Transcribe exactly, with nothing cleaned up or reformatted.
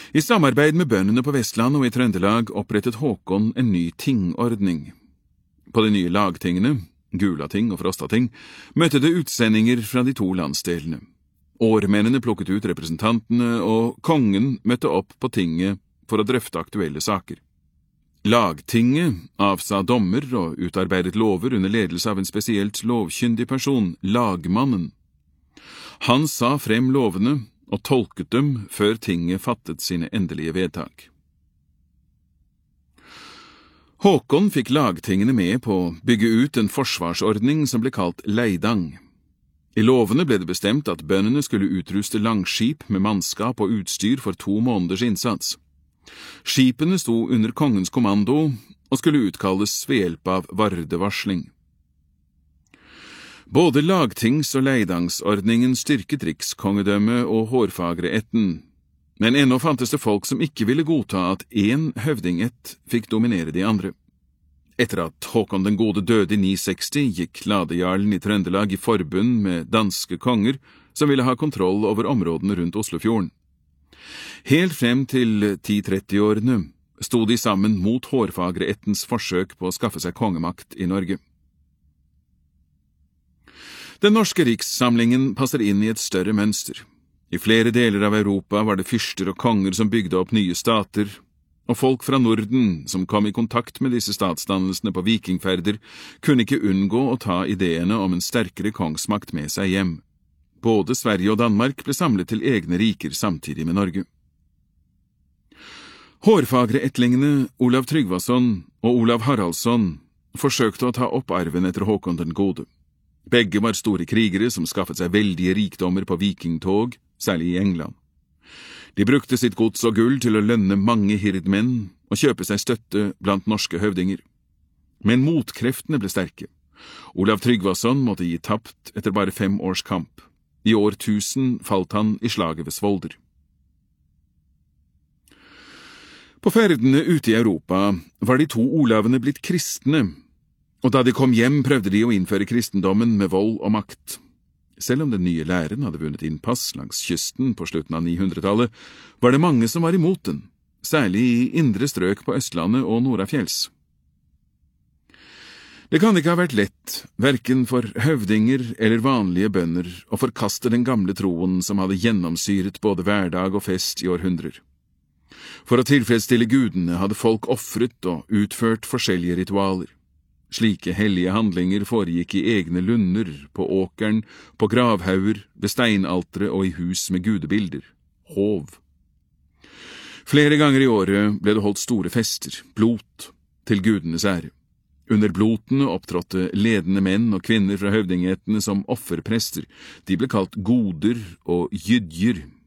I samarbeid med bøndene på Vestland og i Trøndelag opprettet Håkon en ny tingordning. På de nye lagtingene, Gulating og Frostating, møtte det utsendinger fra de to landsdelene. Årmennene plukket ut representantene, og kongen møtte opp på tinget for å drøfte aktuelle saker. Lagtinget avsa dommer og utarbeidet lover under ledelse av en spesielt lovkyndig person, lagmannen. Han sa frem lovene og tolket dem før tinget fattet sine endelige vedtak. Håkon fikk lagtingene med på å bygge ut en forsvarsordning som ble kalt leidang. I lovene ble det bestemt at bøndene skulle utruste langskip med mannskap og utstyr for to måneders innsats. Skipene sto under kongens kommando og skulle utkalles ved hjelp av vardevarsling. Både lagtings- og leidangsordningen styrket rikskongedømme og hårfagreætten, men ennå fantes det folk som ikke ville godta at én høvdingætt fikk dominere de andre. Etter at Håkon den gode døde i ni seksti, gikk ladejarlen i Trøndelag i forbund med danske konger som ville ha kontroll over områdene rundt Oslofjorden. Helt frem til ti tretti-årene sto de sammen mot hårfagreættens forsøk på å skaffe seg kongemakt i Norge. Den norske rikssamlingen passer inn i et større mønster. I flere deler av Europa var det fyrster og konger som bygde opp nye stater, og folk fra Norden som kom i kontakt med disse statsdannelsene på vikingferder, kunne ikke unngå å ta ideene om en sterkere kongsmakt med seg hjem. Både Sverige og Danmark ble samlet til egne riker samtidig med Norge. Hårfagreættlingene Olav Tryggvason og Olav Haraldsson forsøkte å ta opp arven etter Håkon den gode. Begge var store krigere som skaffet seg veldige rikdommer på vikingtog, særlig i England. De brukte sitt gods og gull til å lønne mange hirdmenn og kjøpe seg støtte blant norske høvdinger. Men motkreftene ble sterke. Olav Tryggvason måtte gi tapt etter bare fem års kamp. I år tusen falt han i slaget ved Svolder. På ferdene ute i Europa var de to Olavene blitt kristne, og da de kom hjem prøvde de å innføre kristendommen med vold og makt. Selv om den nye læren hadde vunnet innpass langs kysten på slutten av nihundretallet, var det mange som var imot den, særlig i indre strøk på Østlandet og Nordafjells. Det kan ikke ha vært lett, hverken for høvdinger eller vanlige bønder, å forkaste den gamle troen som hadde gjennomsyret både hverdag og fest i århundrer. For å tilfredsstille gudene hadde folk offret og utført forskjellige ritualer. Slike hellige handlinger foregikk i egne lunder, på åkeren, på gravhauger, ved steinaltere og i hus med gudebilder, hov. Flere ganger i året ble det holdt store fester, blot, til gudenes ære. Under blotene opptrådte ledende menn og kvinner fra høvdingættene som offerprester. De ble kalt goder og jydjer.